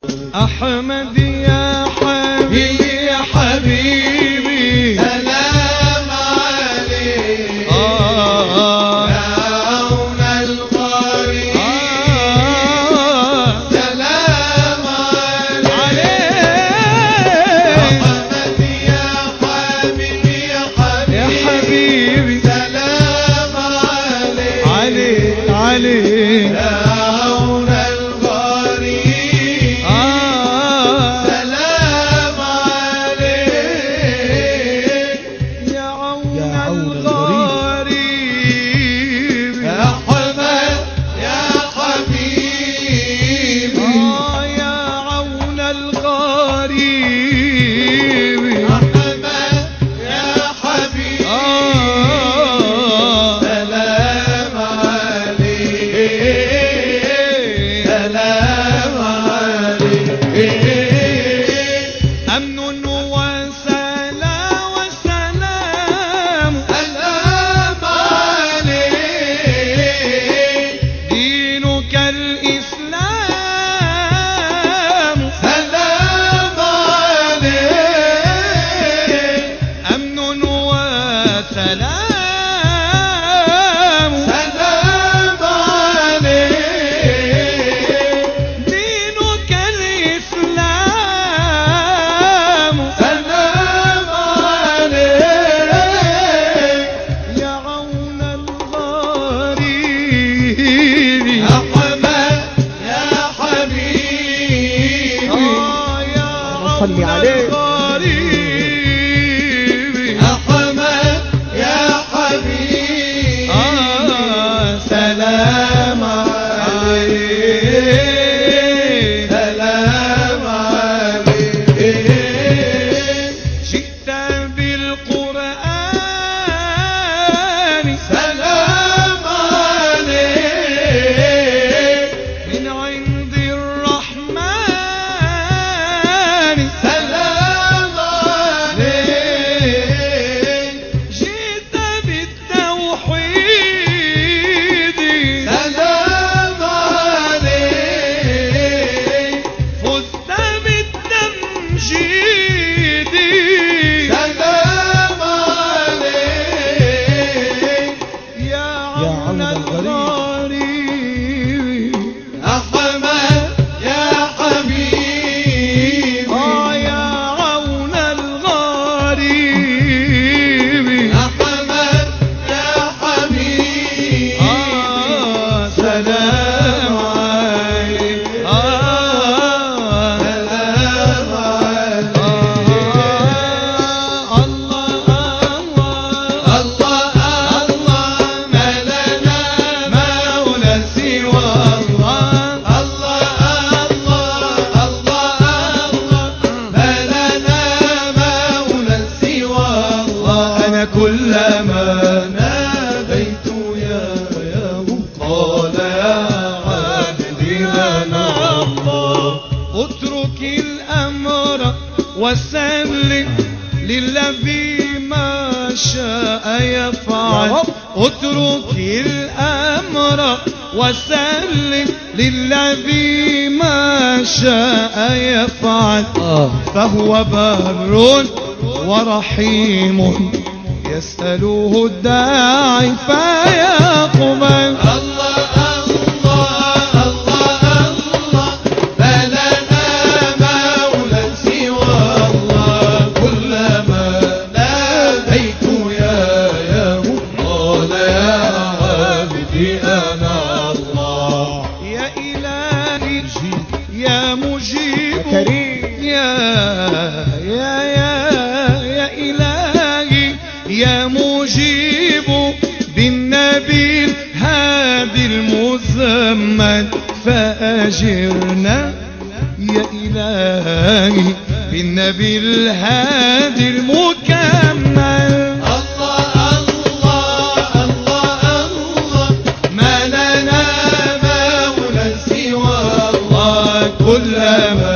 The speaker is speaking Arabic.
أحمد يا حبيبي يا حبيبي سلام عليك يا عون الغريب سلام عليك أحمد يا حبيبي يا حبيبي سلام عليك عليك صلي عليه أحمد يا حبيبي سلام عليك سلام عليك جئت بالقرآن سلام عليك من عند الرحمن سلام عليك جئت بالتوحيد سلام عليك فزت بالتمجيد سلام عليك يا عون الغريب أحمد يا حبيبي يا عون الغريب أحمد يا حبيبي سلام عليك سلام عليك الله الله الله ما لنا مولى سوى الله الله الله ما لنا مولى سوى الله أنا كلما ناديت يا قال يا عبدي أنا الله اترك الأمر وسلم للذي ما شاء يفعل اترك الأمر وسلم للذي ما شاء يفعل فهو بر ورحيم يسأله الداعي فيقبل الله الله الله ما لنا مولى سوى الله كلما ناديت يا قال يا عبدي أنا الله يا إلهي يا مجيب يا إلهي يا مجيب بالنبي الهادي المزمل فأجرنا يا إلهي بالنبي الهادي المكمل الله الله الله ما لنا مولى سوى الله كلما